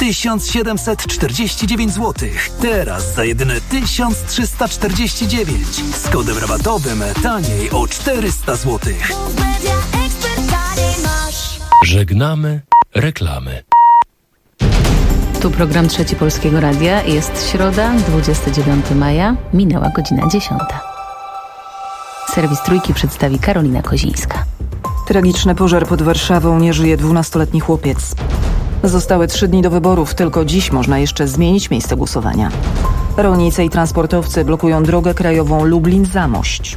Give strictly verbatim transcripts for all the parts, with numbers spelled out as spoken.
tysiąc siedemset czterdzieści dziewięć złotych. Teraz za jedyne tysiąc trzysta czterdzieści dziewięć. Z kodem rabatowym taniej o czterysta złotych. Żegnamy reklamy. Tu program Trzeci Polskiego Radia. Jest środa, dwudziestego dziewiątego maja. Minęła godzina dziesiąta. Serwis Trójki przedstawi Karolina Kozińska. Tragiczny pożar pod Warszawą, nie żyje dwunastoletni chłopiec. Zostały trzy dni do wyborów, tylko dziś można jeszcze zmienić miejsce głosowania. Rolnicy i transportowcy blokują drogę krajową Lublin-Zamość.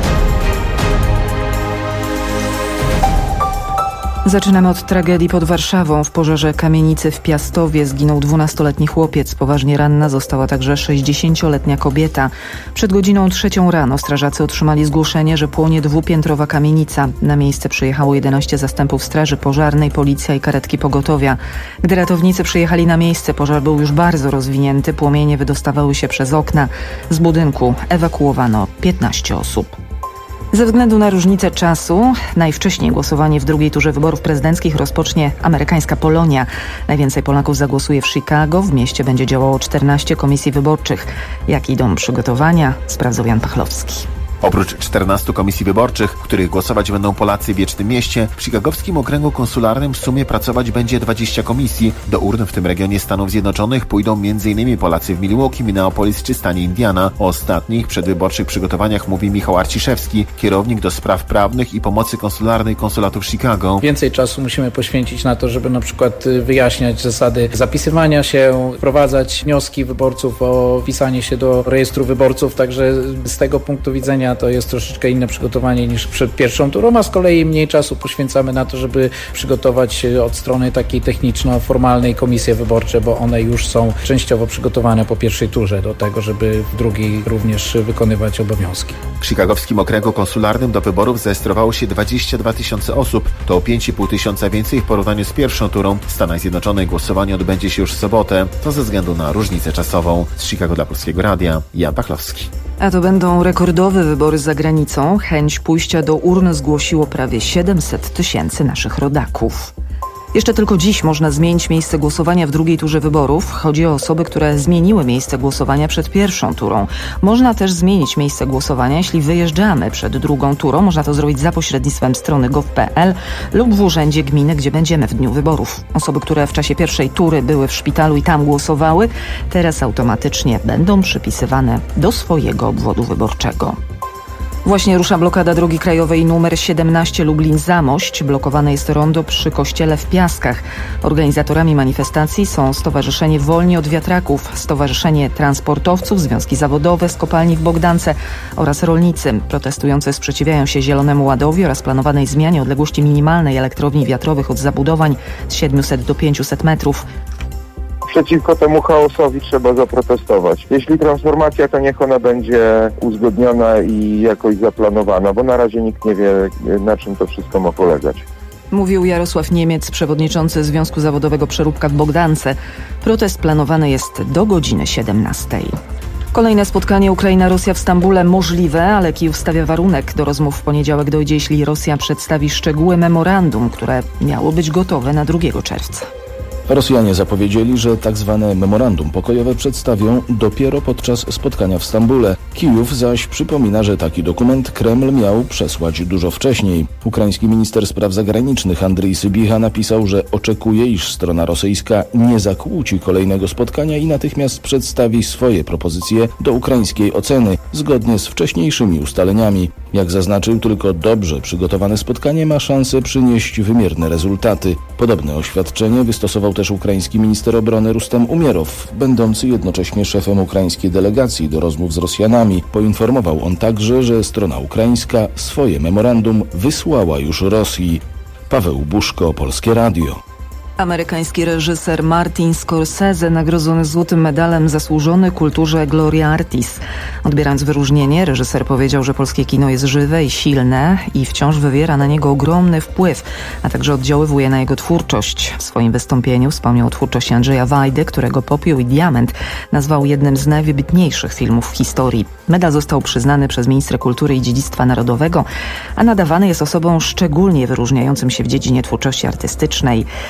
Zaczynamy od tragedii pod Warszawą. W pożarze kamienicy w Piastowie zginął dwunastoletni chłopiec. Poważnie ranna została także sześćdziesięcioletnia kobieta. Przed godziną trzecią rano strażacy otrzymali zgłoszenie, że płonie dwupiętrowa kamienica. Na miejsce przyjechało jedenaście zastępów straży pożarnej, policja i karetki pogotowia. Gdy ratownicy przyjechali na miejsce, pożar był już bardzo rozwinięty. Płomienie wydostawały się przez okna. Z budynku ewakuowano piętnaście osób. Ze względu na różnicę czasu, najwcześniej głosowanie w drugiej turze wyborów prezydenckich rozpocznie amerykańska Polonia. Najwięcej Polaków zagłosuje w Chicago. W mieście będzie działało czternaście komisji wyborczych. Jak idą przygotowania, sprawdzał Jan Pachlowski. Oprócz czternastu komisji wyborczych, w których głosować będą Polacy w Wiecznym Mieście, w chicagowskim okręgu konsularnym w sumie pracować będzie dwadzieścia komisji. Do urn w tym regionie Stanów Zjednoczonych pójdą m.in. Polacy w Milwaukee, Minneapolis czy stanie Indiana. O ostatnich przedwyborczych przygotowaniach mówi Michał Arciszewski, kierownik do spraw prawnych i pomocy konsularnej konsulatu w Chicago. Więcej czasu musimy poświęcić na to, żeby na przykład wyjaśniać zasady zapisywania się, wprowadzać wnioski wyborców o wpisanie się do rejestru wyborców, także z tego punktu widzenia to jest troszeczkę inne przygotowanie niż przed pierwszą turą, a z kolei mniej czasu poświęcamy na to, żeby przygotować od strony takiej techniczno-formalnej komisje wyborcze, bo one już są częściowo przygotowane po pierwszej turze do tego, żeby w drugiej również wykonywać obowiązki. W chicagowskim okręgu konsularnym do wyborów zarejestrowało się dwadzieścia dwa tysiące osób. To o pięć i pół tysiąca więcej w porównaniu z pierwszą turą. W Stanach Zjednoczonych głosowanie odbędzie się już w sobotę. To ze względu na różnicę czasową. Z Chicago dla Polskiego Radia, Jan Pachlowski. A to będą rekordowe wybory za granicą. Chęć pójścia do urn zgłosiło prawie siedemset tysięcy naszych rodaków. Jeszcze tylko dziś można zmienić miejsce głosowania w drugiej turze wyborów. Chodzi o osoby, które zmieniły miejsce głosowania przed pierwszą turą. Można też zmienić miejsce głosowania, jeśli wyjeżdżamy przed drugą turą. Można to zrobić za pośrednictwem strony gov kropka pe el lub w urzędzie gminy, gdzie będziemy w dniu wyborów. Osoby, które w czasie pierwszej tury były w szpitalu i tam głosowały, teraz automatycznie będą przypisywane do swojego obwodu wyborczego. Właśnie rusza blokada drogi krajowej numer siedemnaście Lublin-Zamość. Blokowane jest rondo przy kościele w Piaskach. Organizatorami manifestacji są Stowarzyszenie Wolni od Wiatraków, Stowarzyszenie Transportowców, Związki Zawodowe z kopalni w Bogdance oraz rolnicy. Protestujący sprzeciwiają się Zielonemu Ładowi oraz planowanej zmianie odległości minimalnej elektrowni wiatrowych od zabudowań z siedmiuset do pięciuset metrów. Przeciwko temu chaosowi trzeba zaprotestować. Jeśli transformacja, to niech ona będzie uzgodniona i jakoś zaplanowana, bo na razie nikt nie wie, na czym to wszystko ma polegać. Mówił Jarosław Niemiec, przewodniczący Związku Zawodowego Przeróbka w Bogdance. Protest planowany jest do godziny siedemnastej. Kolejne spotkanie Ukraina-Rosja w Stambule możliwe, ale Kijów stawia warunek. Do rozmów w poniedziałek dojdzie, jeśli Rosja przedstawi szczegóły memorandum, które miało być gotowe na drugiego czerwca. Rosjanie zapowiedzieli, że tak zwane memorandum pokojowe przedstawią dopiero podczas spotkania w Stambule. Kijów zaś przypomina, że taki dokument Kreml miał przesłać dużo wcześniej. Ukraiński minister spraw zagranicznych Andrii Sybiha napisał, że oczekuje, iż strona rosyjska nie zakłóci kolejnego spotkania i natychmiast przedstawi swoje propozycje do ukraińskiej oceny, zgodnie z wcześniejszymi ustaleniami. Jak zaznaczył, tylko dobrze przygotowane spotkanie ma szansę przynieść wymierne rezultaty. Podobne oświadczenie wystosował też ukraiński minister obrony Rustem Umierow, będący jednocześnie szefem ukraińskiej delegacji do rozmów z Rosjanami. Poinformował on także, że strona ukraińska swoje memorandum wysłała już Rosji. Paweł Buszko, Polskie Radio. Amerykański reżyser Martin Scorsese nagrodzony złotym medalem zasłużony kulturze Gloria Artis. Odbierając wyróżnienie, reżyser powiedział, że polskie kino jest żywe i silne i wciąż wywiera na niego ogromny wpływ, a także oddziaływuje na jego twórczość. W swoim wystąpieniu wspomniał o twórczości Andrzeja Wajdy, którego Popiół i Diament nazwał jednym z najwybitniejszych filmów w historii. Medal został przyznany przez ministra kultury i dziedzictwa narodowego, a nadawany jest osobom szczególnie wyróżniającym się w dziedzinie twórczości artystycznej.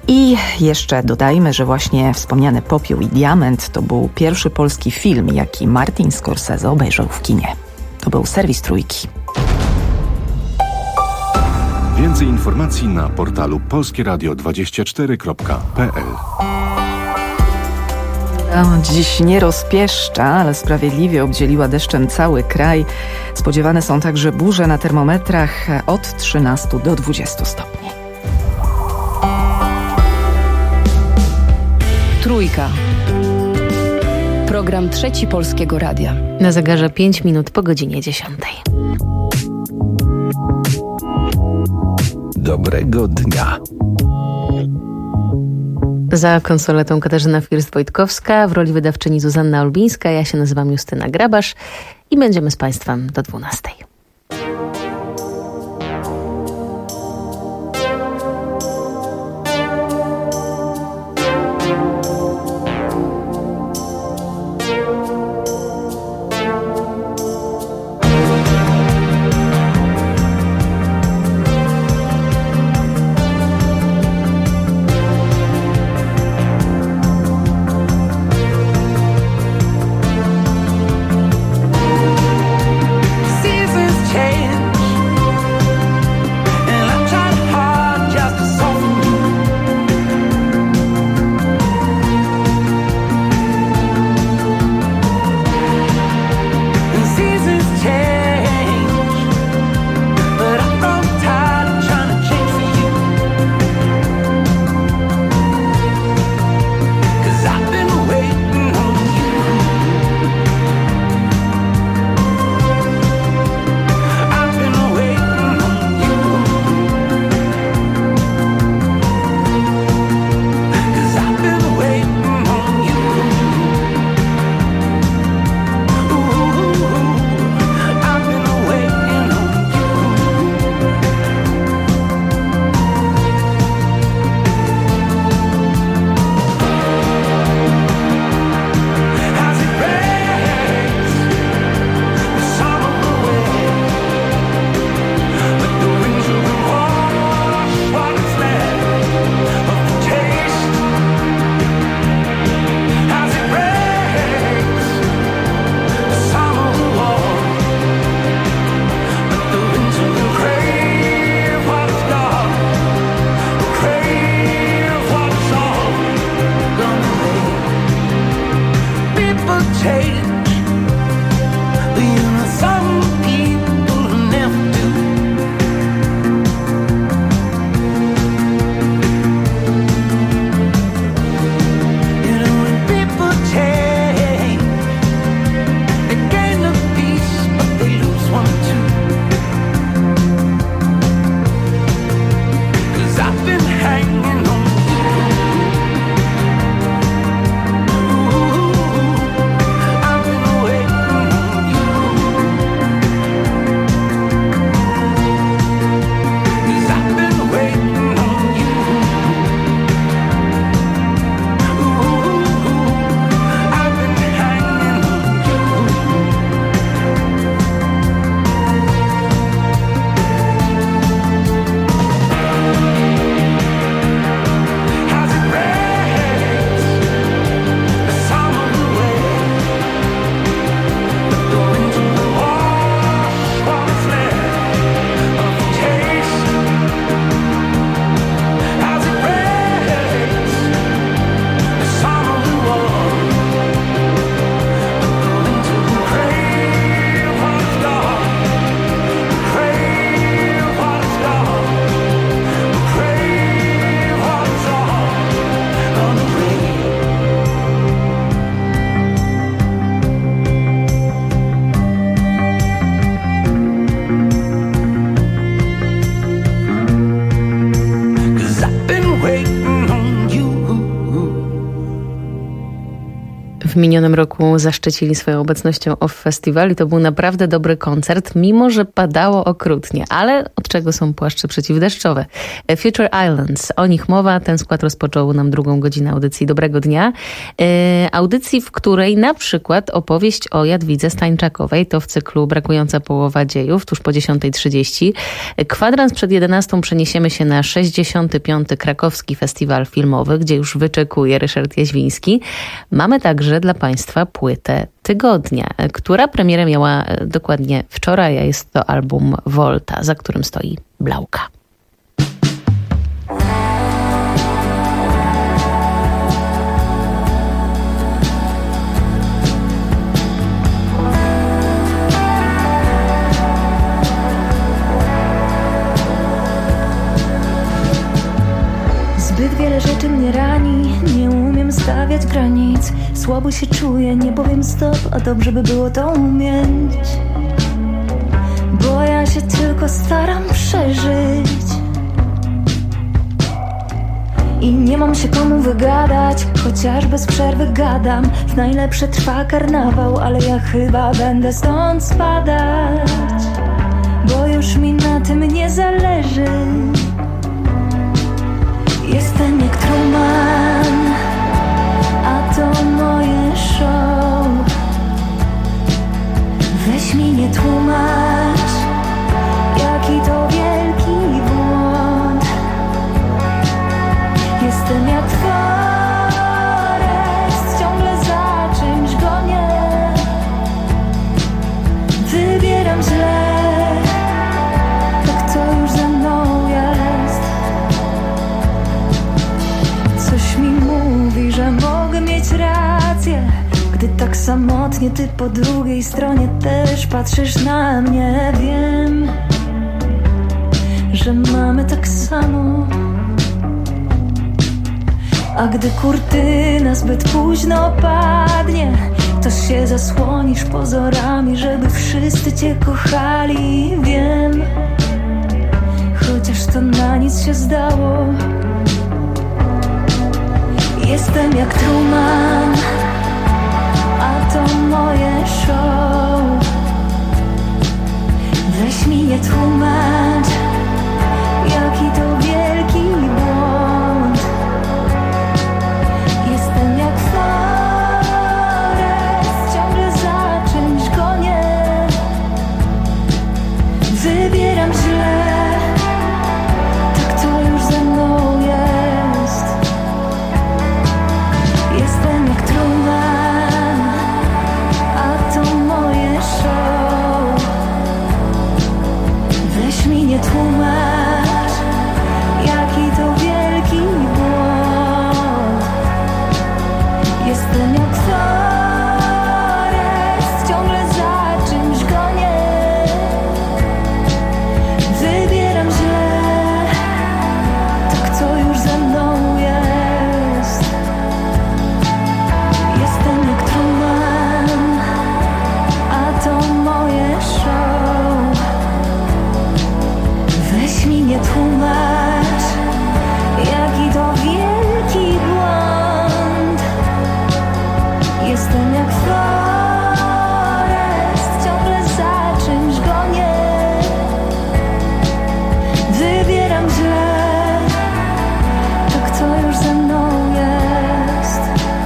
I jeszcze dodajmy, że właśnie wspomniany Popiół i Diament to był pierwszy polski film, jaki Martin Scorsese obejrzał w kinie. To był serwis Trójki. Więcej informacji na portalu polskie radio dwadzieścia cztery kropka p l. Dziś nie rozpieszcza, ale sprawiedliwie obdzieliła deszczem cały kraj. Spodziewane są także burze na termometrach od trzynastu do dwudziestu stopni. Trójka. Program Trzeci Polskiego Radia. Na zegarze pięć minut po godzinie dziesiątej. Dobrego dnia. Za konsoletą Katarzyna First-Wojtkowska, w roli wydawczyni Zuzanna Olbińska. Ja się nazywam Justyna Grabasz i będziemy z Państwem do dwunastej. w minionym roku zaszczycili swoją obecnością Off Festival i to był naprawdę dobry koncert, mimo że padało okrutnie. Ale od czego są płaszcze przeciwdeszczowe? Future Islands, o nich mowa. Ten skład rozpoczął nam drugą godzinę audycji Dobrego Dnia. E, audycji, w której na przykład opowieść o Jadwidze Stańczakowej, to w cyklu Brakująca połowa dziejów, tuż po dziesiątej trzydzieści. Kwadrans przed jedenastą przeniesiemy się na sześćdziesiąty piąty Krakowski Festiwal Filmowy, gdzie już wyczekuje Ryszard Jaźwiński. Mamy także dla Państwa płytę tygodnia, która premierę miała dokładnie wczoraj, a jest to album Volta, za którym stoi Blauka. Zbyt wiele rzeczy mnie rani, nie umiem stawiać granic. Słabo się czuję, nie powiem stop, a dobrze by było to umieć. Bo ja się tylko staram przeżyć i nie mam się komu wygadać, chociaż bez przerwy gadam. W najlepsze trwa karnawał, ale ja chyba będę stąd spadać, bo już mi na tym nie zależy. Jestem jak Truman, a to moje show. Weź mi nie tłumacz, jaki to wielki błąd. Jestem jak Forrest, ciągle za czymś gonię. Wybieram źle, tak to już ze mną jest. Coś mi mówi, że mogę mieć rację, gdy tak samotnie ty po drugiej stronie też patrzysz na mnie. Wiem, że mamy tak samo. A gdy kurtyna zbyt późno padnie, to się zasłonisz pozorami, żeby wszyscy cię kochali. Wiem, chociaż to na nic się zdało. Jestem jak Truman, a to moje show. Weź mi nie tłumacz, jaki to wielki błąd. Jestem jak Forrest, ciągle za czymś gonię. Wybieram źle, tak to już ze mną jest. Jestem jak Truman, a to moje show. Weź mi nie tłumacz, jaki to wielki błąd. Jestem jak Forrest, ciągle za czymś gonię. Wybieram źle, tak to już ze mną jest. Jestem jak Truman, a to moje show. Weź mi nie tłumacz, jaki to wielki błąd. Jestem jak Forrest, ciągle za czymś gonię. Wybieram źle, tak to już ze mną jest.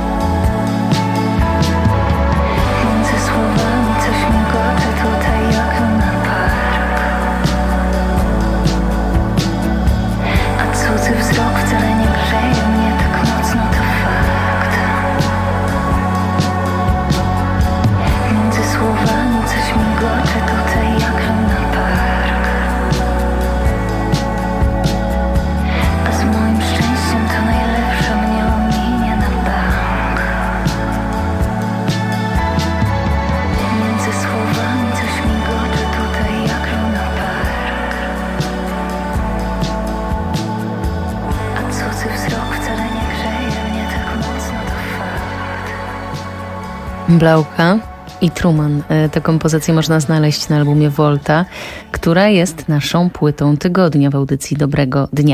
Między słowami coś migocze tutaj jak na park, a cudzy wzrok wcale nie grzeje mnie tak mocno, to fakt. Między słowami coś migocze tutaj jak na park, a z moim szczęściem to najlepsze mnie ominie na bank. Między słowami coś migocze tutaj jak na park, a cudzy wzrok wcale nie grzeje mnie tak mocno, to fakt. Blauka i Truman. Tę kompozycję można znaleźć na albumie Volta, która jest naszą płytą tygodnia w audycji Dobrego Dnia.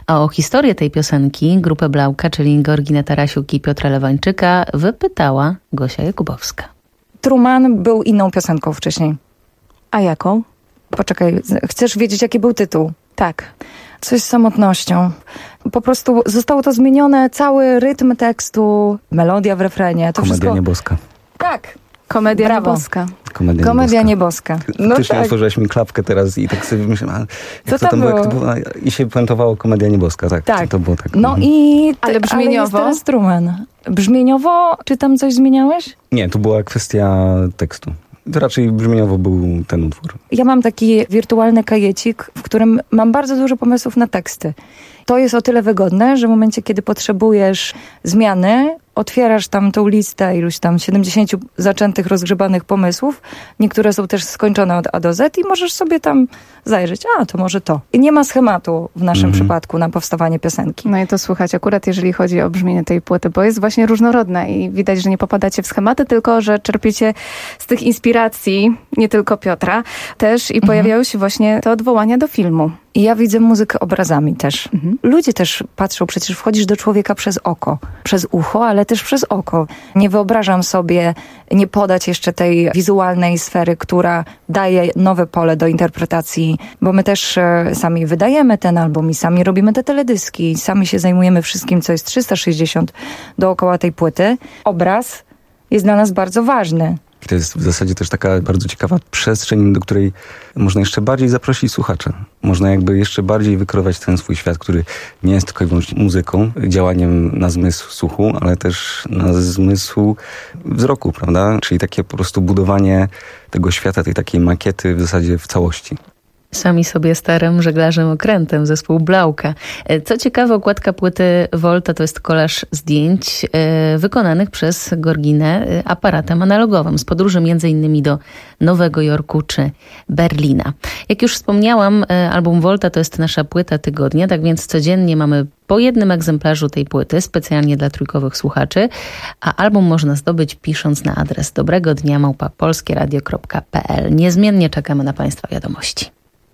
A o historię tej piosenki grupę Blauka, czyli Georginę Tarasiuk i Piotra Lewańczyka, wypytała Gosia Jakubowska. Truman był inną piosenką wcześniej. A jaką? Poczekaj, chcesz wiedzieć, jaki był tytuł? Tak. Coś z samotnością. Po prostu zostało to zmienione, cały rytm tekstu, melodia w refrenie. To Komedia wszystko... nieboska. Tak. Komedia Brawo. nieboska. Komedia, Komedia nieboska. nieboska. No Faktycznie tak. otworzyłaś mi klapkę teraz i tak sobie myślałem, ale jak Co to tam było, było? jak to było? I się puentowało Komedia nieboska, tak. Tak. To, to było tak. No mhm. i... Ale brzmieniowo? Ale jest teraz Truman. Brzmieniowo? Czy tam coś zmieniałeś? Nie, to była kwestia tekstu. To raczej brzmieniowo był ten utwór. Ja mam taki wirtualny kajecik, w którym mam bardzo dużo pomysłów na teksty. To jest o tyle wygodne, że w momencie, kiedy potrzebujesz zmiany, otwierasz tam tą listę iluś tam siedemdziesięciu zaczętych, rozgrzebanych pomysłów. Niektóre są też skończone od A do Z i możesz sobie tam zajrzeć. A, to może to. I nie ma schematu w naszym Mhm. przypadku na powstawanie piosenki. No i to słuchać akurat jeżeli chodzi o brzmienie tej płyty, bo jest właśnie różnorodna i widać, że nie popadacie w schematy, tylko że czerpiecie z tych inspiracji, nie tylko Piotra, też i pojawiały się właśnie te odwołania do filmu. I ja widzę muzykę obrazami też. Mhm. Ludzie też patrzą, przecież wchodzisz do człowieka przez oko, przez ucho, ale też przez oko. Nie wyobrażam sobie nie podać jeszcze tej wizualnej sfery, która daje nowe pole do interpretacji, bo my też e, sami wydajemy ten album i sami robimy te teledyski, sami się zajmujemy wszystkim, co jest trzysta sześćdziesiąt dookoła tej płyty. Obraz jest dla nas bardzo ważny. I to jest w zasadzie też taka bardzo ciekawa przestrzeń, do której można jeszcze bardziej zaprosić słuchacza. Można jakby jeszcze bardziej wykreować ten swój świat, który nie jest tylko i wyłącznie muzyką, działaniem na zmysł słuchu, ale też na zmysł wzroku, prawda? Czyli takie po prostu budowanie tego świata, tej takiej makiety w zasadzie w całości. Sami sobie starym żeglarzem okrętem, zespół Blauka. Co ciekawe, okładka płyty Volta to jest kolaż zdjęć e, wykonanych przez Georginę aparatem analogowym z podróży między innymi do Nowego Jorku czy Berlina. Jak już wspomniałam, e, album Volta to jest nasza płyta tygodnia, tak więc codziennie mamy po jednym egzemplarzu tej płyty, specjalnie dla trójkowych słuchaczy, a album można zdobyć pisząc na adres dobrego dnia małpa polskieradio kropka p l. Niezmiennie czekamy na Państwa wiadomości.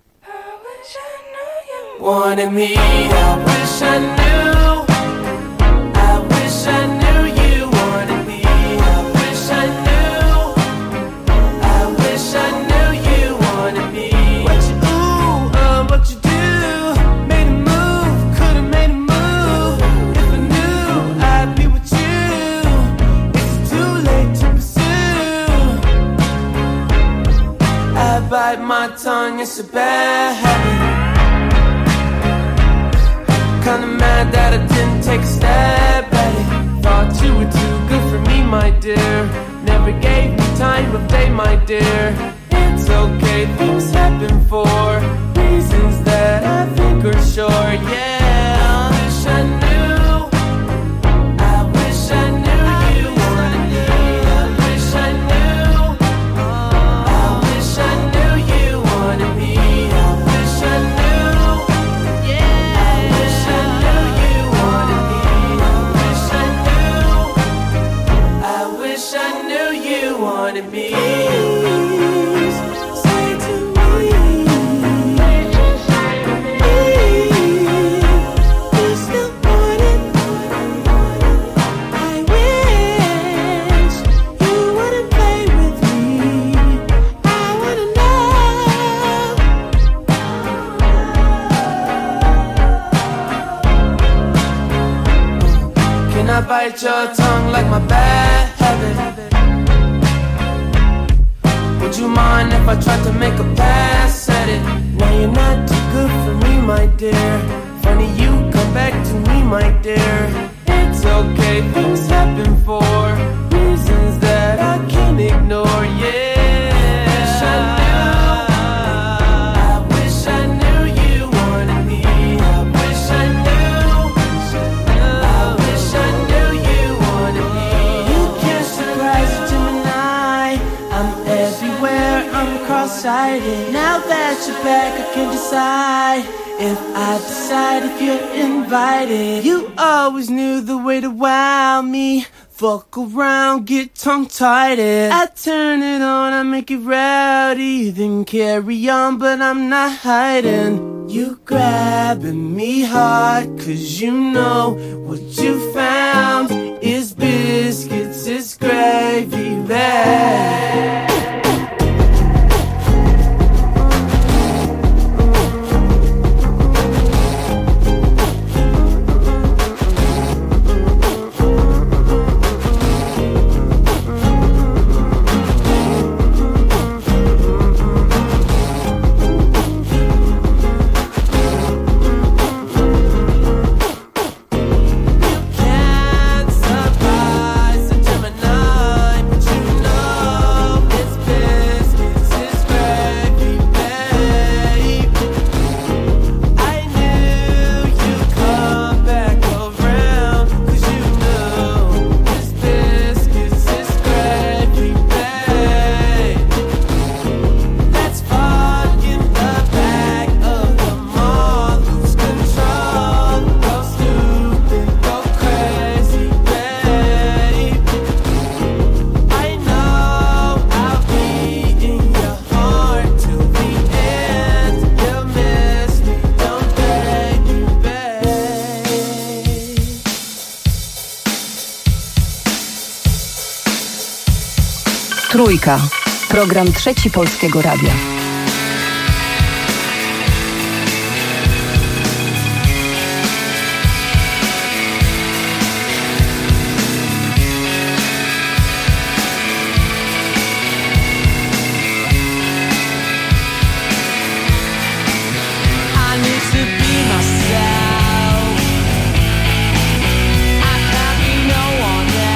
Wanted me, I wish I knew, I wish I knew you wanted me, I wish I knew, I wish I knew you wanted me. What you ooh, uh, what you do, made a move, could've made a move, if I knew I'd be with you, it's too late to pursue. I bite my tongue, it's a bad habit. Kinda mad that I didn't take a step at it. Thought you were too good for me, my dear. Never gave me time of day, my dear. It's okay, things happen for reasons that I think are sure, yeah. I wish I knew, I wish I knew you wanted me. I wish I knew, I wish I knew you wanted me. I wish I knew, yeah. I wish I knew you wanted me. I wish I knew, I wish I knew you wanted me. Say to me, you still want it. I wish you wouldn't play with me. I wanna know. Can I bite your tongue like my bad habit? Would you mind if I tried to make a pass at it? Now you're not too good for me, my dear. Funny you come back to me, my dear. It's okay, things happen for reasons that I can't ignore, yeah. I wish I knew you wanted me. I wish I knew. I wish I knew you wanted me. You can't surprise a Gemini. I'm everywhere, I'm cross-sighted. Now that you're back, I can decide if I decide if you're invited. You always knew the way to wow me. fuck around, get tongue-tied. I turn it on, I make it rowdy, then carry on, but I'm not hiding. You grabbing me hard, cause you know what you found is biscuits, is gravy bag. Trójka. Program Trzeci Polskiego Radia.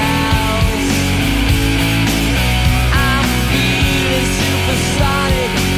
Supersonic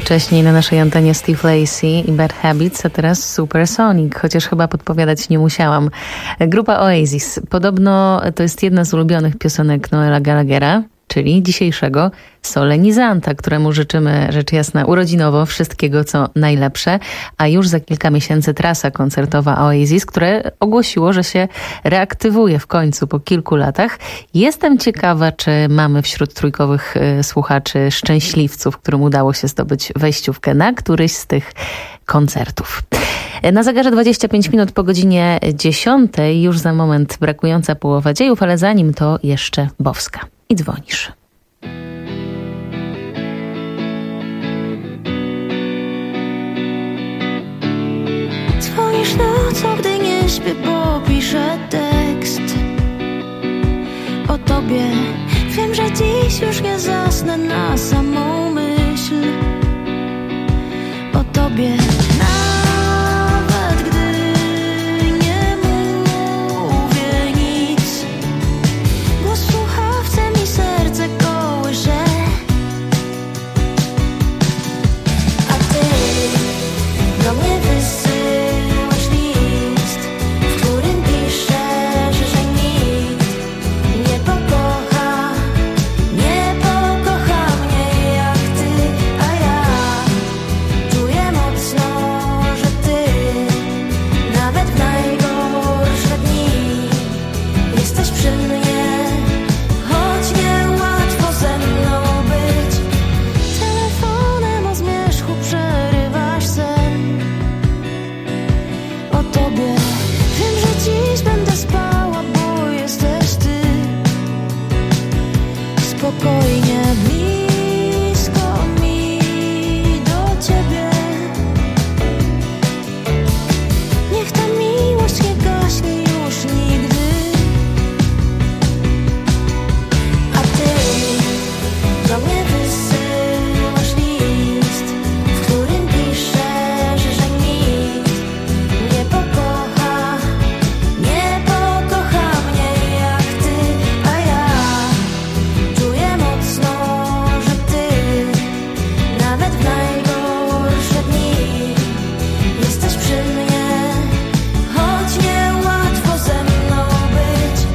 Wcześniej na naszej antenie Steve Lacy i Bad Habits, a teraz Supersonic, chociaż chyba podpowiadać nie musiałam. Grupa Oasis. Podobno to jest jedna z ulubionych piosenek Noela Gallaghera, czyli dzisiejszego solenizanta, któremu życzymy rzecz jasna urodzinowo wszystkiego, co najlepsze, a już za kilka miesięcy trasa koncertowa Oasis, które ogłosiło, że się reaktywuje w końcu po kilku latach. Jestem ciekawa, czy mamy wśród trójkowych y, słuchaczy szczęśliwców, którym udało się zdobyć wejściówkę na któryś z tych koncertów. Na zegarze dwadzieścia pięć minut po godzinie dziesiątej, już za moment brakująca połowa dziejów, ale zanim to jeszcze Bowska. I dzwonisz. Dzwonisz nocą, gdy nie śpię, bo piszę tekst o tobie. Wiem, że dziś już nie zasnę na samą myśl o tobie. Nawet gdy nie mówię nic, głos w słuchawce mi serce kołysze. A ty do mnie wysyłasz list, w którym piszesz, że nikt nie pokocha, nie pokocha mnie jak ty, a ja czuję mocno, że ty nawet w najgorsze dni jesteś przy mnie, choć niełatwo ze mną być. Telefonem o zmierzchu przerywasz sen o tobie. Wiem, że dziś będę spała, bo jesteś ty. Spokojnie, blisko mi do ciebie. Niech ta miłość nie gaśnie już nigdy. A ty do mnie wysyłasz list, w którym piszesz, że nikt nie pokocha, nie pokocha mnie jak ty, a ja czuję mocno, że ty nawet w najgorsze dni jesteś przy mnie, choć niełatwo ze mną być.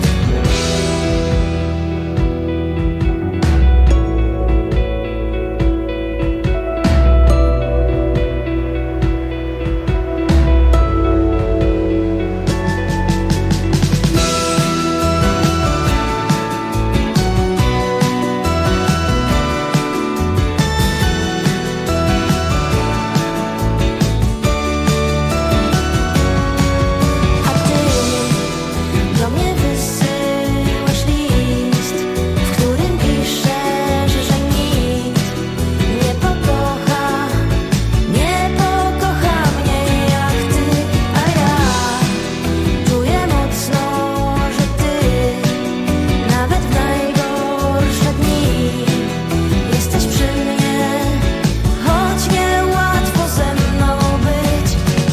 A ty do mnie wysyłasz list, w którym piszesz, że nikt nie pokocha, nie pokocha mnie jak ty, a ja czuję mocno, że ty nawet w najgorsze dni jesteś przy mnie, choć niełatwo ze mną być.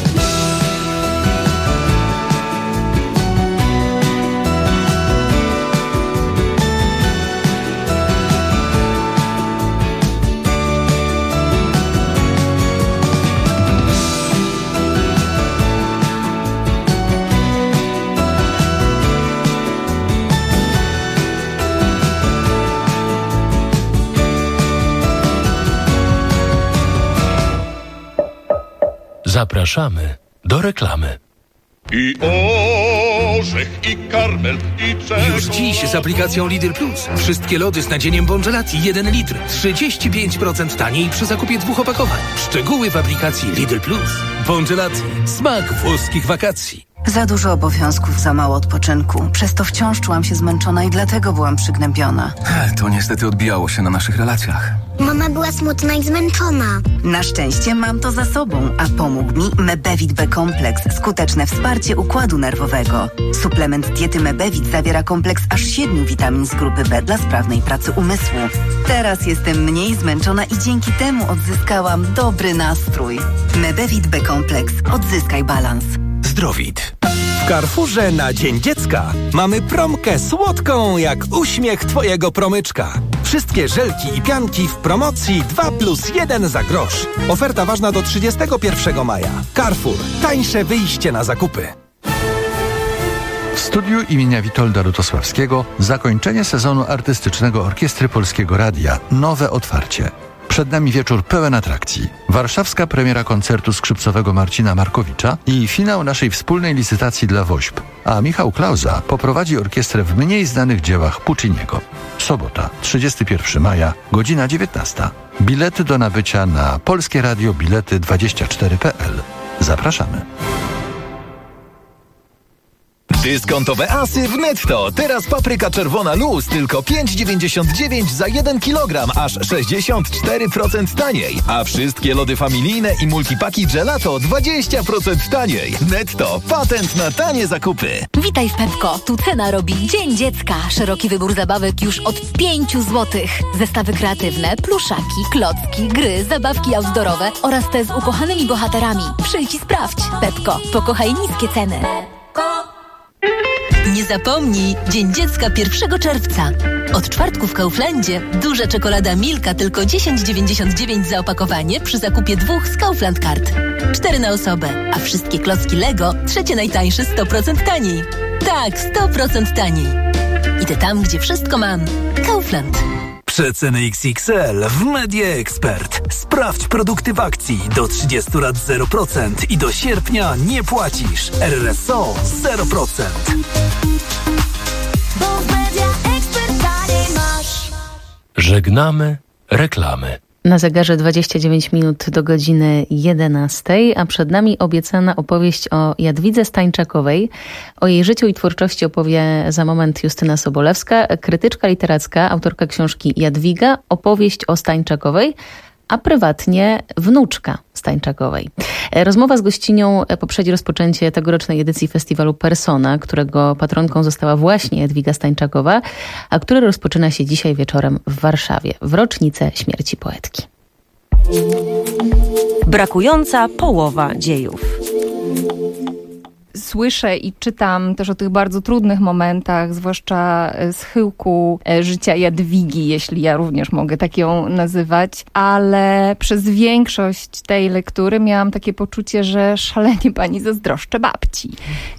Zapraszamy do reklamy. I orzech, i karmel, i czerwony. Już dziś z aplikacją Lidl Plus. Wszystkie lody z nadzieniem Bongelati jeden litr. trzydzieści pięć procent taniej przy zakupie dwóch opakowań. Szczegóły w aplikacji Lidl Plus. Bongelati. Smak włoskich wakacji. Za dużo obowiązków, za mało odpoczynku. Przez to wciąż czułam się zmęczona i dlatego byłam przygnębiona. To niestety odbijało się na naszych relacjach. Mama była smutna i zmęczona. Na szczęście mam to za sobą, a pomógł mi Mebevit B-kompleks, skuteczne wsparcie układu nerwowego. Suplement diety Mebevit zawiera kompleks aż siedmiu witamin z grupy B dla sprawnej pracy umysłu. Teraz jestem mniej zmęczona i dzięki temu odzyskałam dobry nastrój. Mebevit B-kompleks. Odzyskaj balans. Zdrowit. W Carrefourze na Dzień Dziecka mamy promkę słodką jak uśmiech twojego promyczka. Wszystkie żelki i pianki w promocji dwa plus jeden za grosz. Oferta ważna do trzydziestego pierwszego maja. Carrefour. Tańsze wyjście na zakupy. W studiu imienia Witolda Lutosławskiego zakończenie sezonu artystycznego Orkiestry Polskiego Radia. Nowe otwarcie. Przed nami wieczór pełen atrakcji. Warszawska premiera koncertu skrzypcowego Marcina Markowicza i finał naszej wspólnej licytacji dla WOŚP. A Michał Klauza poprowadzi orkiestrę w mniej znanych dziełach Pucciniego. Sobota, trzydziestego pierwszego maja, godzina dziewiętnasta. Bilety do nabycia na Polskie Radio Bilety dwadzieścia cztery kropka p l. Zapraszamy. Dyskontowe asy w Netto. Teraz papryka czerwona luz tylko pięć dziewięćdziesiąt dziewięć za jeden kilogram, aż sześćdziesiąt cztery procent taniej. A wszystkie lody familijne i multipaki gelato dwadzieścia procent taniej. Netto. Patent na tanie zakupy. Witaj w Pepko. Tu cena robi Dzień Dziecka. Szeroki wybór zabawek już od pięciu złotych. Zestawy kreatywne, pluszaki, klocki, gry, zabawki outdoorowe oraz te z ukochanymi bohaterami. Przyjdź i sprawdź. Pepko. Pokochaj niskie ceny. Nie zapomnij, Dzień Dziecka pierwszego czerwca. Od czwartku w Kauflandzie duża czekolada Milka tylko dziesięć dziewięćdziesiąt dziewięć za opakowanie przy zakupie dwóch z Kaufland Card. Cztery na osobę, a wszystkie klocki Lego trzecie najtańsze sto procent taniej. Tak, sto procent taniej. Idę tam, gdzie wszystko mam. Kaufland. Przeceny X X L w Media Expert. Sprawdź produkty w akcji do trzydziestu lat zero procent i do sierpnia nie płacisz. R R S O zero procent. Bo w Media Expert taniej masz. Żegnamy reklamy. Na zegarze dwadzieścia dziewięć minut do godziny jedenastej, a przed nami obiecana opowieść o Jadwidze Stańczakowej. O jej życiu i twórczości opowie za moment Justyna Sobolewska, krytyczka literacka, autorka książki Jadwiga, opowieść o Stańczakowej, a prywatnie wnuczka Stańczakowej. Rozmowa z gościnią poprzedzi rozpoczęcie tegorocznej edycji festiwalu Persona, którego patronką została właśnie Jadwiga Stańczakowa, a który rozpoczyna się dzisiaj wieczorem w Warszawie, w rocznicę śmierci poetki. Brakująca połowa dziejów. Słyszę i czytam też o tych bardzo trudnych momentach, zwłaszcza schyłku życia Jadwigi, jeśli ja również mogę tak ją nazywać, ale przez większość tej lektury miałam takie poczucie, że szalenie pani zazdroszczę babci,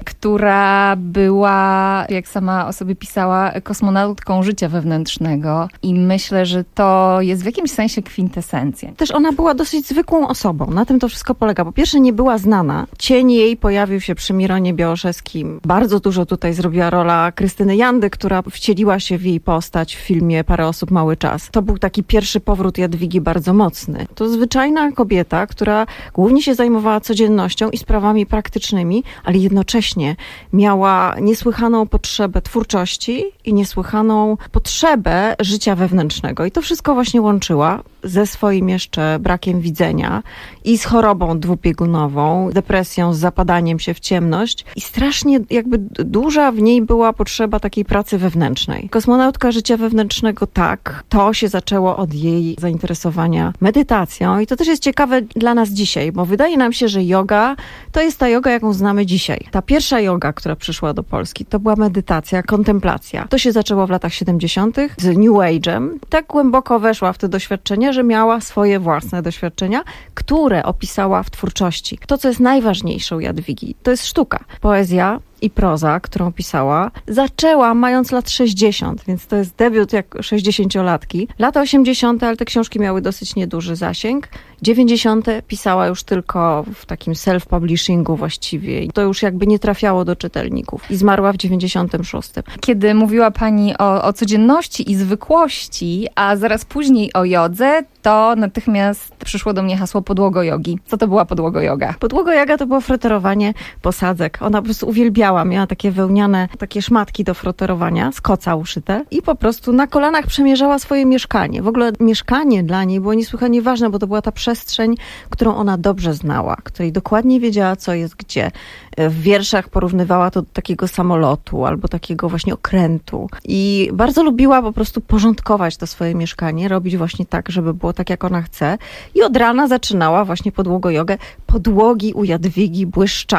która była, jak sama o sobie pisała, kosmonautką życia wewnętrznego i myślę, że to jest w jakimś sensie kwintesencja. Też ona była dosyć zwykłą osobą, na tym to wszystko polega. Po pierwsze nie była znana, cień jej pojawił się przy Mironie Białoszewskim. Bardzo dużo tutaj zrobiła rola Krystyny Jandy, która wcieliła się w jej postać w filmie Parę osób, mały czas. To był taki pierwszy powrót Jadwigi bardzo mocny. To zwyczajna kobieta, która głównie się zajmowała codziennością i sprawami praktycznymi, ale jednocześnie miała niesłychaną potrzebę twórczości i niesłychaną potrzebę życia wewnętrznego. I to wszystko właśnie łączyła ze swoim jeszcze brakiem widzenia i z chorobą dwubiegunową, depresją, z zapadaniem się w ciemność i strasznie jakby duża w niej była potrzeba takiej pracy wewnętrznej. Kosmonautka życia wewnętrznego, tak, to się zaczęło od jej zainteresowania medytacją i to też jest ciekawe dla nas dzisiaj, bo wydaje nam się, że yoga to jest ta yoga, jaką znamy dzisiaj. Ta pierwsza yoga, która przyszła do Polski, to była medytacja, kontemplacja. To się zaczęło w latach siedemdziesiątych z New Age'em. Tak głęboko weszła w te doświadczenia, że miała swoje własne doświadczenia, które opisała w twórczości. To, co jest najważniejsze u Jadwigi, to jest sztuka. Poezja i proza, którą pisała, zaczęła mając lat sześćdziesiąt, więc to jest debiut jak sześćdziesięciolatki. Lata osiemdziesiąte, ale te książki miały dosyć nieduży zasięg. dziewięćdziesiąte pisała już tylko w takim self-publishingu właściwie. I to już jakby nie trafiało do czytelników. I zmarła w dziewięćdziesiątym szóstym. Kiedy mówiła pani o, o codzienności i zwykłości, a zaraz później o jodze, to natychmiast przyszło do mnie hasło podłogo jogi. Co to była podłogo joga? Podłogo joga to było froterowanie posadzek. Ona po prostu uwielbiała, miała takie wełniane, takie szmatki do froterowania, z koca uszyte i po prostu na kolanach przemierzała swoje mieszkanie. W ogóle mieszkanie dla niej było niesłychanie ważne, bo to była ta przestrzeń, którą ona dobrze znała, której dokładnie wiedziała, co jest gdzie. W wierszach porównywała to do takiego samolotu albo takiego właśnie okrętu. I bardzo lubiła po prostu porządkować to swoje mieszkanie, robić właśnie tak, żeby było tak, jak ona chce. I od rana zaczynała właśnie podłogo jogę. Podłogi u Jadwigi błyszczały.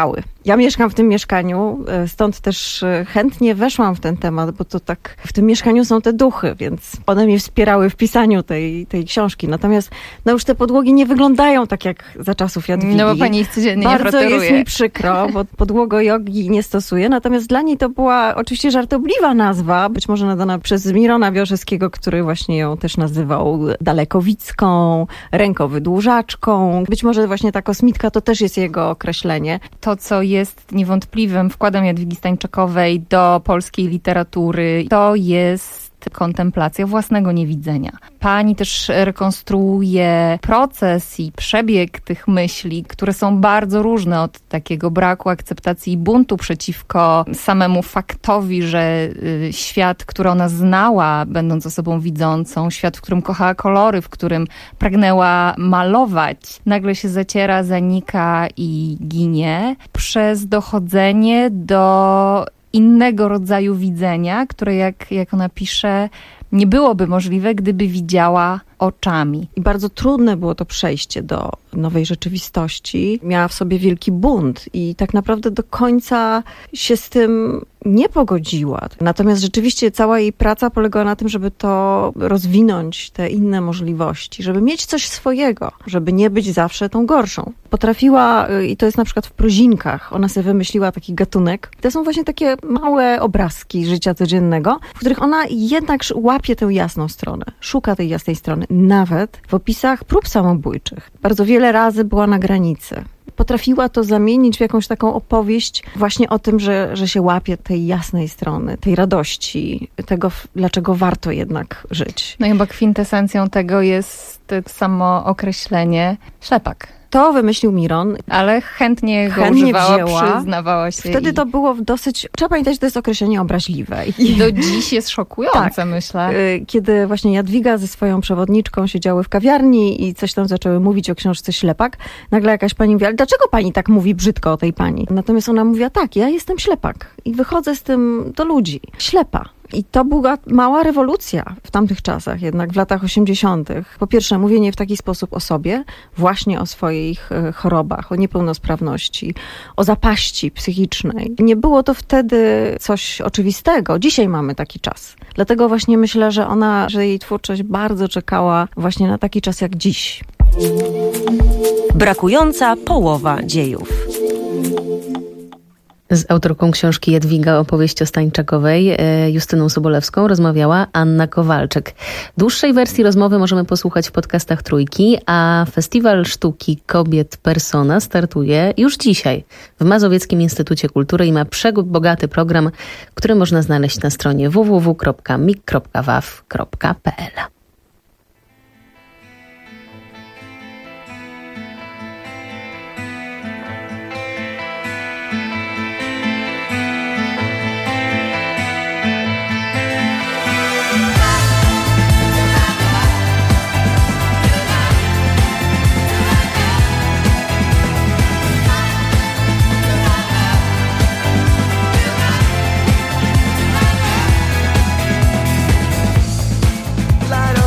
Ja mieszkam w tym mieszkaniu, stąd też chętnie weszłam w ten temat, bo to tak w tym mieszkaniu są te duchy, więc one mnie wspierały w pisaniu tej, tej książki. Natomiast no już te podłogi nie wyglądają tak jak za czasów Jadwigi. No bo pani ich codziennie Bardzo nie froteruje. jest mi przykro, bo podłogo jogi nie stosuję. Natomiast dla niej to była oczywiście żartobliwa nazwa, być może nadana przez Mirona Wiorzewskiego, który właśnie ją też nazywał dalekowicką, rękowydłużaczką. Być może właśnie ta kosmitka to też jest jego określenie. To, co jest niewątpliwym wkładem Jadwigi Stańczakowej do polskiej literatury, to jest kontemplacja własnego niewidzenia. Pani też rekonstruuje proces i przebieg tych myśli, które są bardzo różne, od takiego braku akceptacji i buntu przeciwko samemu faktowi, że świat, który ona znała, będąc osobą widzącą, świat, w którym kochała kolory, w którym pragnęła malować, nagle się zaciera, zanika i ginie, przez dochodzenie do innego rodzaju widzenia, które jak, jak ona pisze, nie byłoby możliwe, gdyby widziała oczami. I bardzo trudne było to przejście do nowej rzeczywistości. Miała w sobie wielki bunt i tak naprawdę do końca się z tym nie pogodziła. Natomiast rzeczywiście cała jej praca polegała na tym, żeby to rozwinąć, te inne możliwości, żeby mieć coś swojego, żeby nie być zawsze tą gorszą. Potrafiła, i to jest na przykład w Prozinkach, ona sobie wymyśliła taki gatunek. To są właśnie takie małe obrazki życia codziennego, w których ona jednak łapie tę jasną stronę, szuka tej jasnej strony. Nawet w opisach prób samobójczych. Bardzo wiele razy była na granicy. Potrafiła to zamienić w jakąś taką opowieść właśnie o tym, że, że się łapie tej jasnej strony, tej radości, tego, dlaczego warto jednak żyć. No i chyba kwintesencją tego jest samo określenie ślepak. To wymyślił Miron. Ale chętnie go chętnie używała, wzięła. przyznawała się. Wtedy i... to było dosyć... Trzeba pamiętać, że to jest określenie obraźliwe. I... Do dziś jest szokujące, tak. myślę. Kiedy właśnie Jadwiga ze swoją przewodniczką siedziały w kawiarni i coś tam zaczęły mówić o książce Ślepak, nagle jakaś pani mówi, ale dlaczego pani tak mówi brzydko o tej pani? Natomiast ona mówiła, tak, ja jestem ślepak i wychodzę z tym do ludzi. Ślepa. I to była mała rewolucja w tamtych czasach, jednak w latach osiemdziesiątych. Po pierwsze, mówienie w taki sposób o sobie, właśnie o swoich chorobach, o niepełnosprawności, o zapaści psychicznej. Nie było to wtedy coś oczywistego. Dzisiaj mamy taki czas. Dlatego właśnie myślę, że ona, że jej twórczość bardzo czekała właśnie na taki czas jak dziś. Brakująca połowa dziejów. Z autorką książki Jadwiga opowieści o Stańczakowej, Justyną Sobolewską, rozmawiała Anna Kowalczyk. Dłuższej wersji rozmowy możemy posłuchać w podcastach Trójki, a Festiwal Sztuki Kobiet Persona startuje już dzisiaj w Mazowieckim Instytucie Kultury i ma przebogaty program, który można znaleźć na stronie w w w kropka mik kropka w a w kropka p l. Light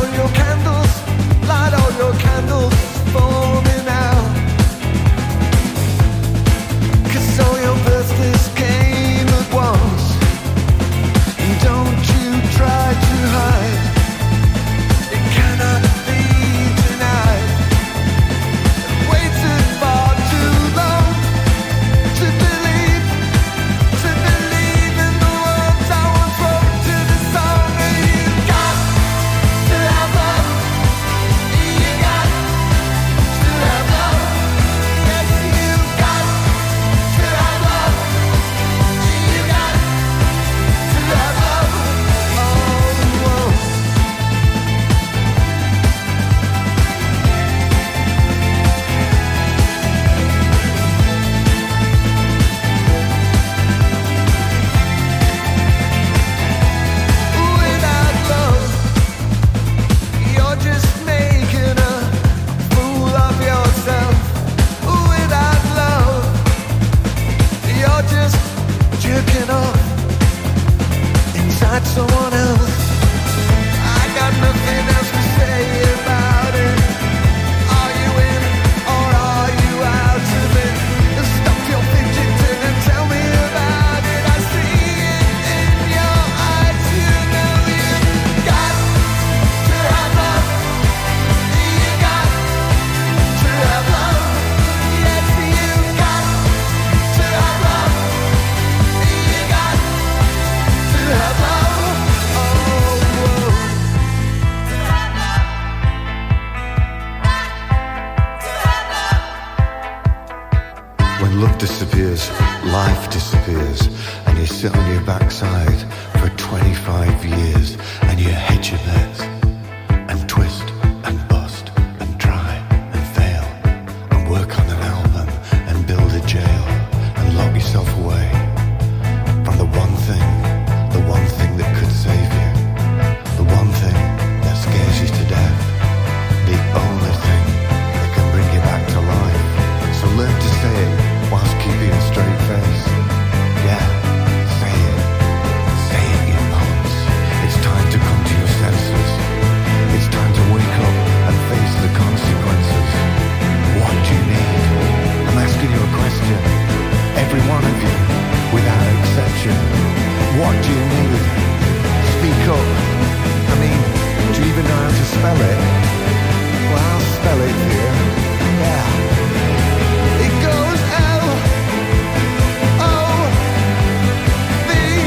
sit on your backside for twenty-five years and you hedge your bets and twist and bust and try and fail and work on an album and build a jail and lock yourself away from the one thing, the one thing that could save you, the one thing that scares you to death, the only thing that can bring you back to life. So learn to say it whilst keeping a straight face. Yeah, say it. Say it, you punks. It's time to come to your senses. It's time to wake up and face the consequences. What do you need? I'm asking you a question. Every one of you, without exception. What do you need? Speak up. I mean, do you even know how to spell it? Well, I'll spell it for you. Yeah. It goes L O V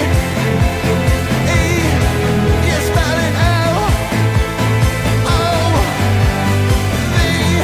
E. You spell it L O V E.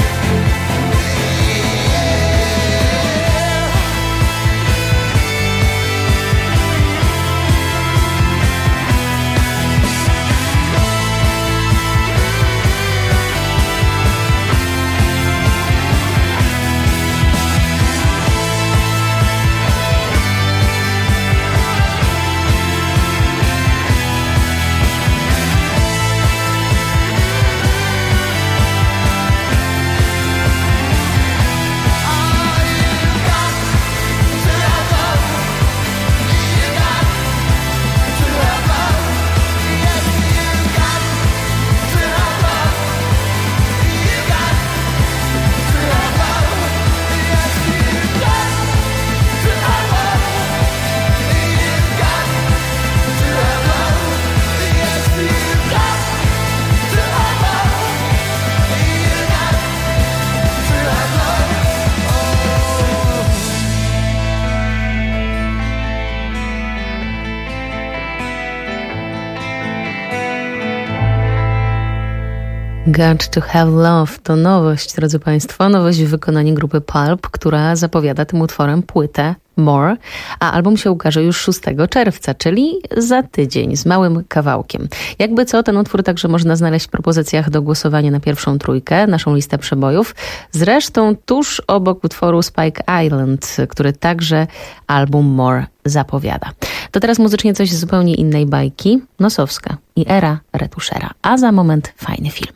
Got to Have Love to nowość, drodzy Państwo, nowość w wykonaniu grupy Pulp, która zapowiada tym utworem płytę More, a album się ukaże już szóstego czerwca, czyli za tydzień, z małym kawałkiem. Jakby co, ten utwór także można znaleźć w propozycjach do głosowania na pierwszą trójkę, naszą listę przebojów. Zresztą tuż obok utworu Spike Island, który także album More zapowiada. To teraz muzycznie coś z zupełnie innej bajki, Nosowska i era retuszera, a za moment fajny film.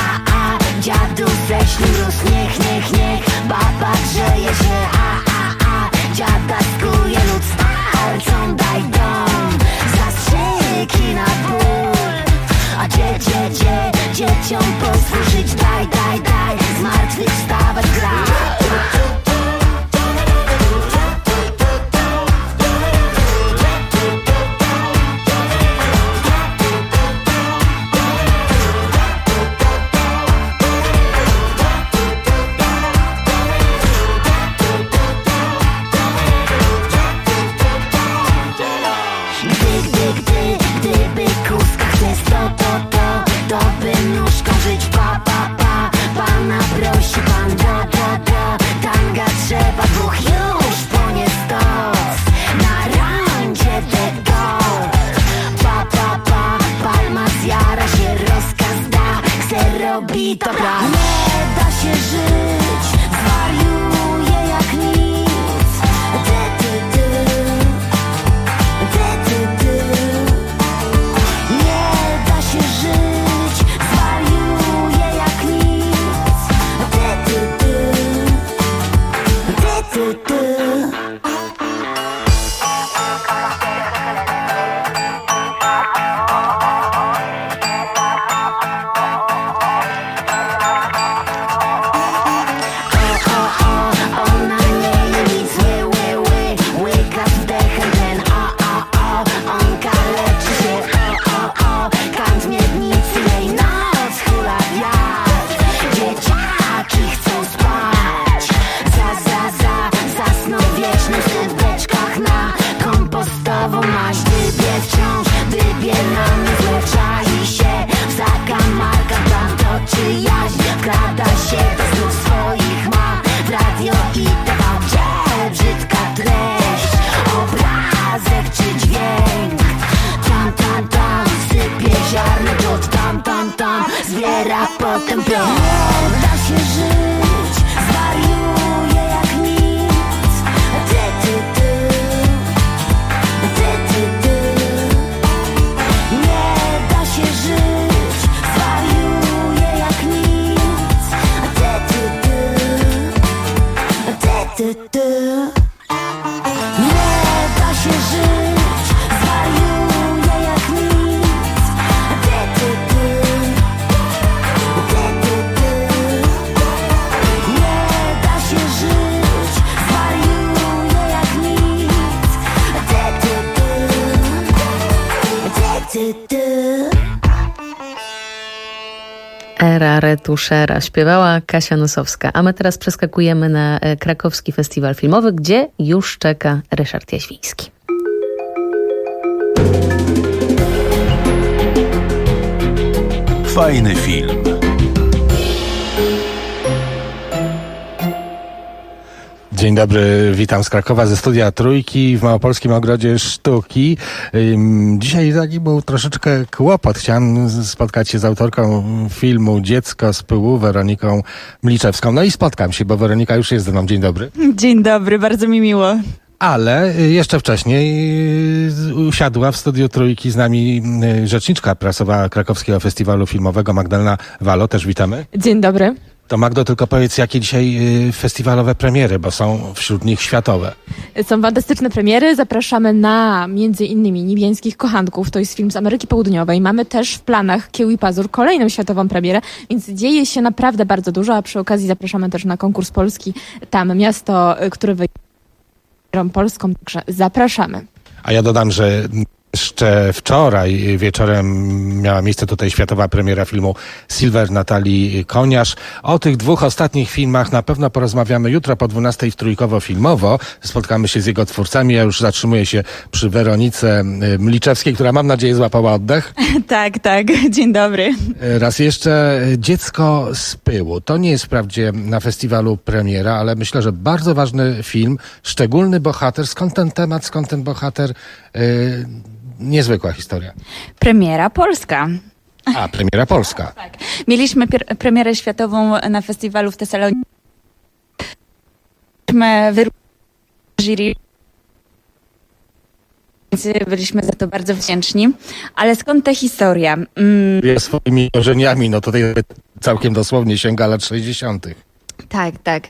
Dziadu ze śluz, niech, niech, niech baba grzeje się, a, a, a potem plon. Nie da się żyć, zwariuję jak nic. A ty, ty, ty, ty, ty, ty. Nie da się żyć, zwariuję jak nic. A ty, ty, ty, a ty, ty, ty. Nie da się żyć, zwariuję jak nic. A ty, ty, ty, a ty, ty, ty. Nie da się żyć, zwariuję jak nic. A ty, ty, ty, a ty, ty, ty. Era retuszera śpiewała Kasia Nosowska, a my teraz przeskakujemy na e, Krakowski Festiwal Filmowy, gdzie już czeka Ryszard Jaświński. Fajny film. Dzień dobry, witam z Krakowa, ze studia Trójki w Małopolskim Ogrodzie Sztuki. Dzisiaj taki był troszeczkę kłopot. Chciałem spotkać się z autorką filmu Dziecko z pyłu, Weroniką Mliczewską. No i spotkam się, bo Weronika już jest ze mną. Dzień dobry. Dzień dobry, bardzo mi miło. Ale jeszcze wcześniej usiadła w studiu Trójki z nami rzeczniczka prasowa Krakowskiego Festiwalu Filmowego Magdalena Walo. Też witamy. Dzień dobry. To Magdo, tylko powiedz, jakie dzisiaj festiwalowe premiery, bo są wśród nich światowe. Są fantastyczne premiery. Zapraszamy na między innymi Niebieskich Kochanków. To jest film z Ameryki Południowej. Mamy też w planach Kieł i Pazur kolejną światową premierę, więc dzieje się naprawdę bardzo dużo, a przy okazji zapraszamy też na konkurs polski. Tam miasto, które wyjeżdża Polską, także zapraszamy. A ja dodam, że jeszcze wczoraj wieczorem miała miejsce tutaj światowa premiera filmu Silver Natalii Koniarz. O tych dwóch ostatnich filmach na pewno porozmawiamy jutro po dwunastej w Trójkowo Filmowo. Spotkamy się z jego twórcami. Ja już zatrzymuję się przy Weronice Mliczewskiej, która mam nadzieję złapała oddech. Tak, tak. Dzień dobry. Raz jeszcze Dziecko z pyłu. To nie jest wprawdzie na festiwalu premiera, ale myślę, że bardzo ważny film. Szczególny bohater. Skąd ten temat, skąd ten bohater? Yy, Niezwykła historia. Premiera polska. A, premiera polska. Tak. Mieliśmy pier- premierę światową na festiwalu w Tesaloniki. Byliśmy jury, więc byliśmy za to bardzo wdzięczni. Ale skąd ta historia? Mm. Wie swoimi korzeniami, no tutaj całkiem dosłownie sięga lat sześćdziesiątych. Tak, tak.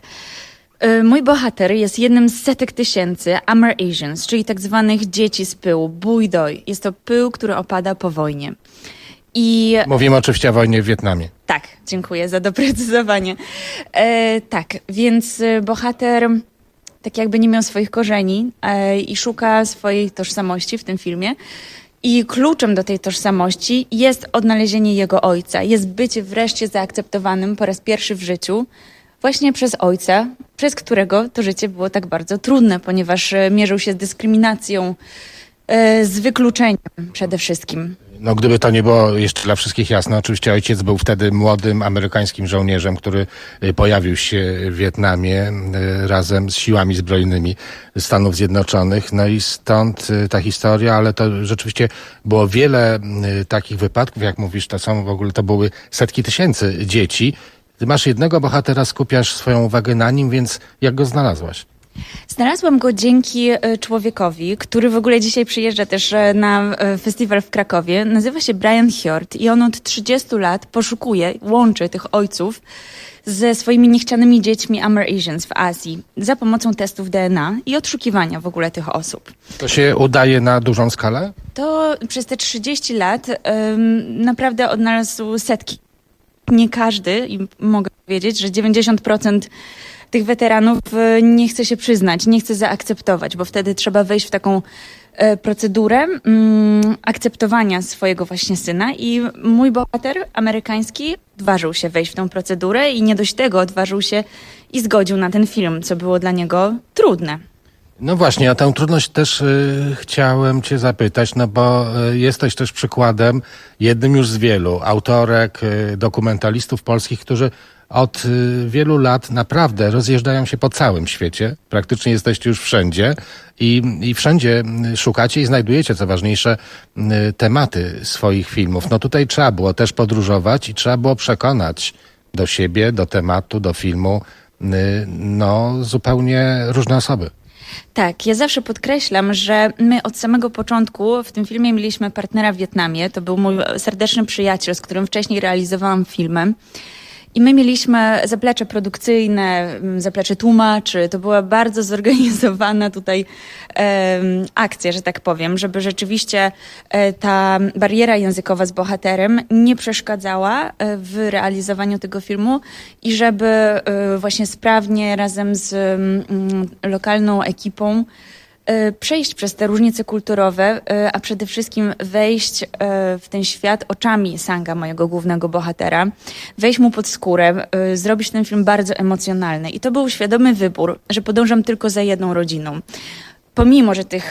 Mój bohater jest jednym z setek tysięcy Amur Asians, czyli tak zwanych dzieci z pyłu, bui doi. Jest to pył, który opada po wojnie. I... Mówimy oczywiście o wojnie w Wietnamie. Tak, dziękuję za doprecyzowanie. E, tak, więc bohater tak jakby nie miał swoich korzeni e, i szuka swojej tożsamości w tym filmie. I kluczem do tej tożsamości jest odnalezienie jego ojca. Jest bycie wreszcie zaakceptowanym po raz pierwszy w życiu właśnie przez ojca, przez którego to życie było tak bardzo trudne, ponieważ mierzył się z dyskryminacją, z wykluczeniem przede wszystkim. No gdyby to nie było jeszcze dla wszystkich jasne, oczywiście ojciec był wtedy młodym amerykańskim żołnierzem, który pojawił się w Wietnamie razem z siłami zbrojnymi Stanów Zjednoczonych. No i stąd ta historia, ale to rzeczywiście było wiele takich wypadków, jak mówisz, to są w ogóle, to były setki tysięcy dzieci. Ty masz jednego bohatera, skupiasz swoją uwagę na nim, więc jak go znalazłaś? Znalazłam go dzięki człowiekowi, który w ogóle dzisiaj przyjeżdża też na festiwal w Krakowie. Nazywa się Brian Hjort i on od trzydziestu lat poszukuje, łączy tych ojców ze swoimi niechcianymi dziećmi Amur Asians w Azji za pomocą testów D N A i odszukiwania w ogóle tych osób. To się udaje na dużą skalę? To przez te trzydzieści lat um, naprawdę odnalazł setki. Nie każdy, i mogę powiedzieć, że dziewięćdziesiąt procent tych weteranów nie chce się przyznać, nie chce zaakceptować, bo wtedy trzeba wejść w taką e, procedurę mm, akceptowania swojego właśnie syna i mój bohater amerykański odważył się wejść w tą procedurę i nie dość tego odważył się i zgodził na ten film, co było dla niego trudne. No właśnie, o tę trudność też y, chciałem cię zapytać, no bo y, jesteś też przykładem, jednym już z wielu autorek, y, dokumentalistów polskich, którzy od y, wielu lat naprawdę rozjeżdżają się po całym świecie. Praktycznie jesteście już wszędzie i, i wszędzie szukacie i znajdujecie, co ważniejsze, y, tematy swoich filmów. No tutaj trzeba było też podróżować i trzeba było przekonać do siebie, do tematu, do filmu, y, no zupełnie różne osoby. Tak, ja zawsze podkreślam, że my od samego początku w tym filmie mieliśmy partnera w Wietnamie. To był mój serdeczny przyjaciel, z którym wcześniej realizowałam filmy. I my mieliśmy zaplecze produkcyjne, zaplecze tłumaczy. To była bardzo zorganizowana tutaj e, akcja, że tak powiem, żeby rzeczywiście e, ta bariera językowa z bohaterem nie przeszkadzała e, w realizowaniu tego filmu i żeby e, właśnie sprawnie razem z m, lokalną ekipą przejść przez te różnice kulturowe, a przede wszystkim wejść w ten świat oczami Sanga, mojego głównego bohatera, wejść mu pod skórę, zrobić ten film bardzo emocjonalny. I to był świadomy wybór, że podążam tylko za jedną rodziną. Pomimo, że tych,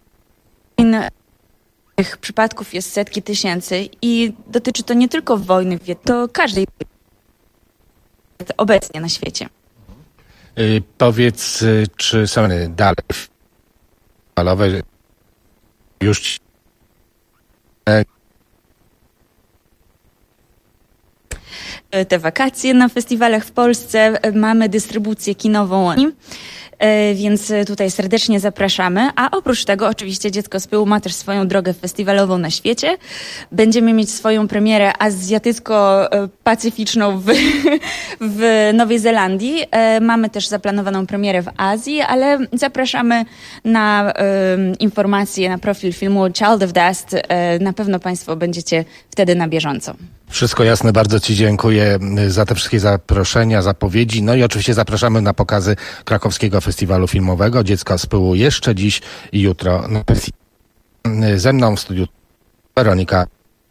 tych przypadków jest setki tysięcy i dotyczy to nie tylko wojny, to każdej obecnie na świecie. Yy, powiedz, czy są dalej falowe już te wakacje na festiwalach w Polsce, mamy dystrybucję kinową, więc tutaj serdecznie zapraszamy. A oprócz tego oczywiście Dziecko z pyłu ma też swoją drogę festiwalową na świecie. Będziemy mieć swoją premierę azjatycko-pacyficzną w, w Nowej Zelandii. Mamy też zaplanowaną premierę w Azji, ale zapraszamy na um, informacje na profil filmu Child of Dust. Na pewno Państwo będziecie wtedy na bieżąco. Wszystko jasne, bardzo Ci dziękuję za te wszystkie zaproszenia, zapowiedzi. No i oczywiście zapraszamy na pokazy Krakowskiego Festiwalu Filmowego. Dziecko z pyłu jeszcze dziś i jutro. Ze mną w studiu Weronika.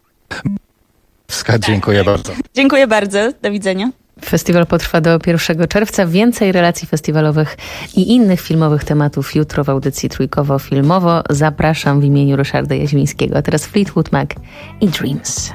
Dziękuję bardzo. Dziękuję bardzo. Do widzenia. Festiwal potrwa do pierwszego czerwca. Więcej relacji festiwalowych i innych filmowych tematów jutro w audycji Trójkowo-Filmowo. Zapraszam w imieniu Ryszarda Jaźwińskiego. A teraz Fleetwood Mac i Dreams.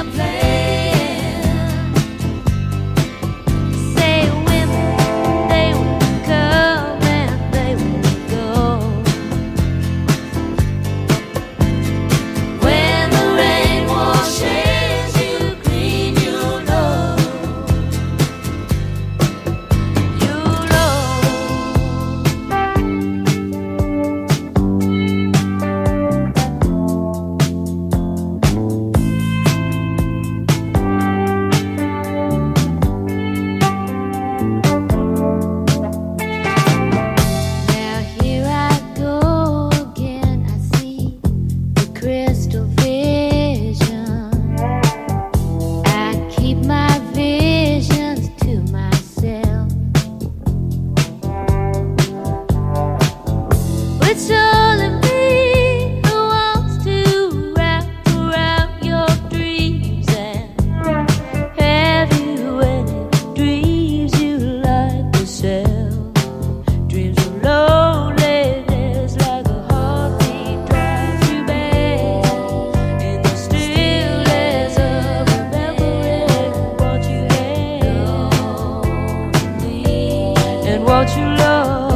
Say women, they what you love.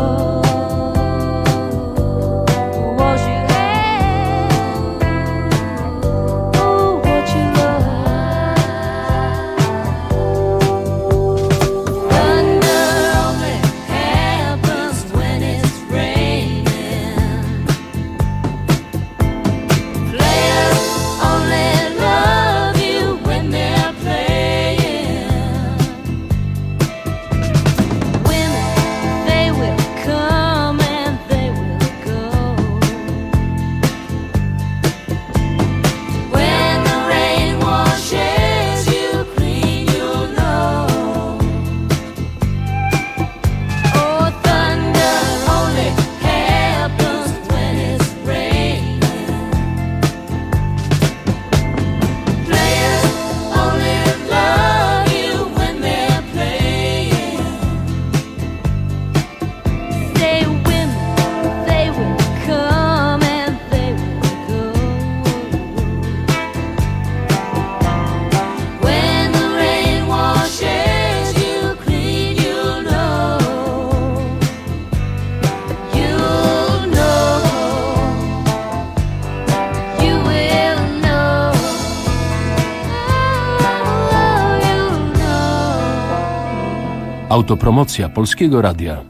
Autopromocja Polskiego Radia.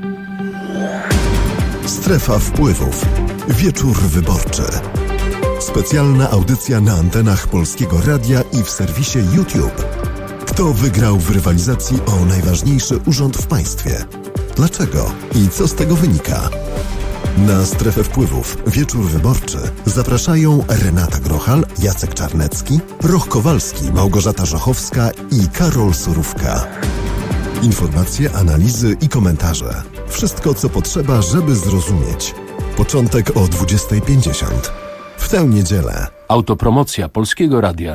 Strefa wpływów. Wieczór wyborczy. Specjalna audycja na antenach Polskiego Radia i w serwisie YouTube. Kto wygrał w rywalizacji o najważniejszy urząd w państwie? Dlaczego? I co z tego wynika? Na Strefę Wpływów Wieczór Wyborczy zapraszają Renata Grochal, Jacek Czarnecki, Roch Kowalski, Małgorzata Żochowska i Karol Surówka. Informacje, analizy i komentarze. Wszystko, co potrzeba, żeby zrozumieć. Początek o dwudziesta pięćdziesiąt. W tę niedzielę. Autopromocja Polskiego Radia.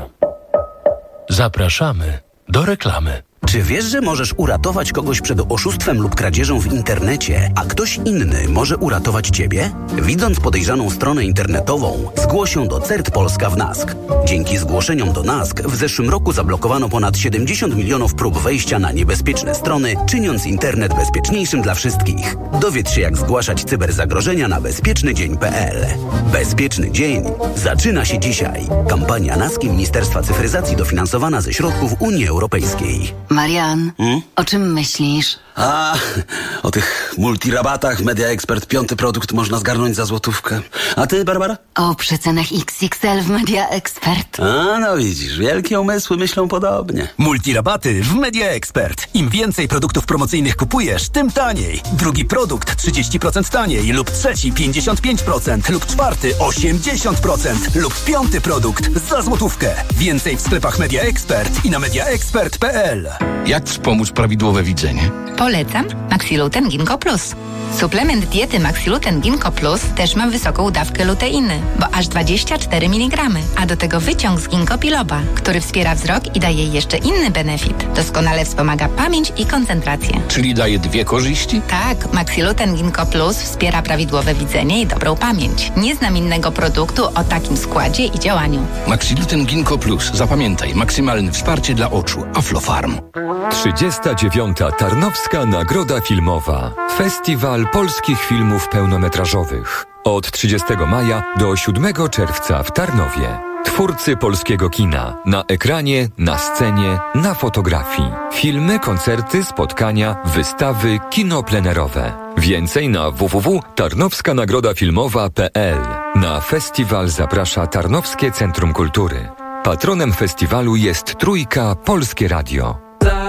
Zapraszamy do reklamy. Czy wiesz, że możesz uratować kogoś przed oszustwem lub kradzieżą w internecie, a ktoś inny może uratować ciebie? Widząc podejrzaną stronę internetową, zgłoś ją do C E R T Polska w NASK. Dzięki zgłoszeniom do NASK w zeszłym roku zablokowano ponad siedemdziesiąt milionów prób wejścia na niebezpieczne strony, czyniąc internet bezpieczniejszym dla wszystkich. Dowiedz się, jak zgłaszać cyberzagrożenia na bezpieczny dzień kropka p l. Bezpieczny dzień zaczyna się dzisiaj. Kampania NASK i Ministerstwa Cyfryzacji dofinansowana ze środków Unii Europejskiej. Marian, Hmm? o czym myślisz? A, o tych multirabatach Media Expert piąty produkt można zgarnąć za złotówkę. A ty, Barbara? O przecenach X X L w Media Expert. A, no widzisz, wielkie umysły myślą podobnie. Multirabaty w Media Expert. Im więcej produktów promocyjnych kupujesz, tym taniej. Drugi produkt trzydzieści procent taniej, lub trzeci pięćdziesiąt pięć procent, lub czwarty osiemdziesiąt procent, lub piąty produkt za złotówkę. Więcej w sklepach Media Expert i na media expert kropka p l. Jak wspomóc prawidłowe widzenie? Polecam Maxiluten Ginkgo Plus. Suplement diety Maxiluten Ginkgo Plus też ma wysoką dawkę luteiny, bo aż dwadzieścia cztery miligramy, a do tego wyciąg z ginkgo biloba, który wspiera wzrok i daje jeszcze inny benefit. Doskonale wspomaga pamięć i koncentrację. Czyli daje dwie korzyści? Tak, Maxiluten Ginkgo Plus wspiera prawidłowe widzenie i dobrą pamięć. Nie znam innego produktu o takim składzie i działaniu. Maxiluten Ginkgo Plus. Zapamiętaj, maksymalne wsparcie dla oczu. Aflofarm. trzydziesta dziewiąta Tarnowska Nagroda Filmowa. Festiwal polskich filmów pełnometrażowych. Od trzydziestego maja do siódmego czerwca w Tarnowie. Twórcy polskiego kina. Na ekranie, na scenie, na fotografii. Filmy, koncerty, spotkania, wystawy, kino plenerowe. Więcej na w w w kropka tarnowska nagroda filmowa kropka p l. Na festiwal zaprasza Tarnowskie Centrum Kultury. Patronem festiwalu jest Trójka Polskie Radio.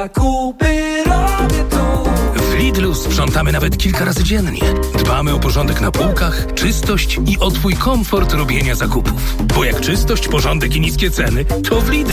Zakupy robię tu. W Lidlu sprzątamy nawet kilka razy dziennie. Dbamy o porządek na półkach, czystość i o twój komfort robienia zakupów. Bo jak czystość, porządek i niskie ceny, to w Lidlu.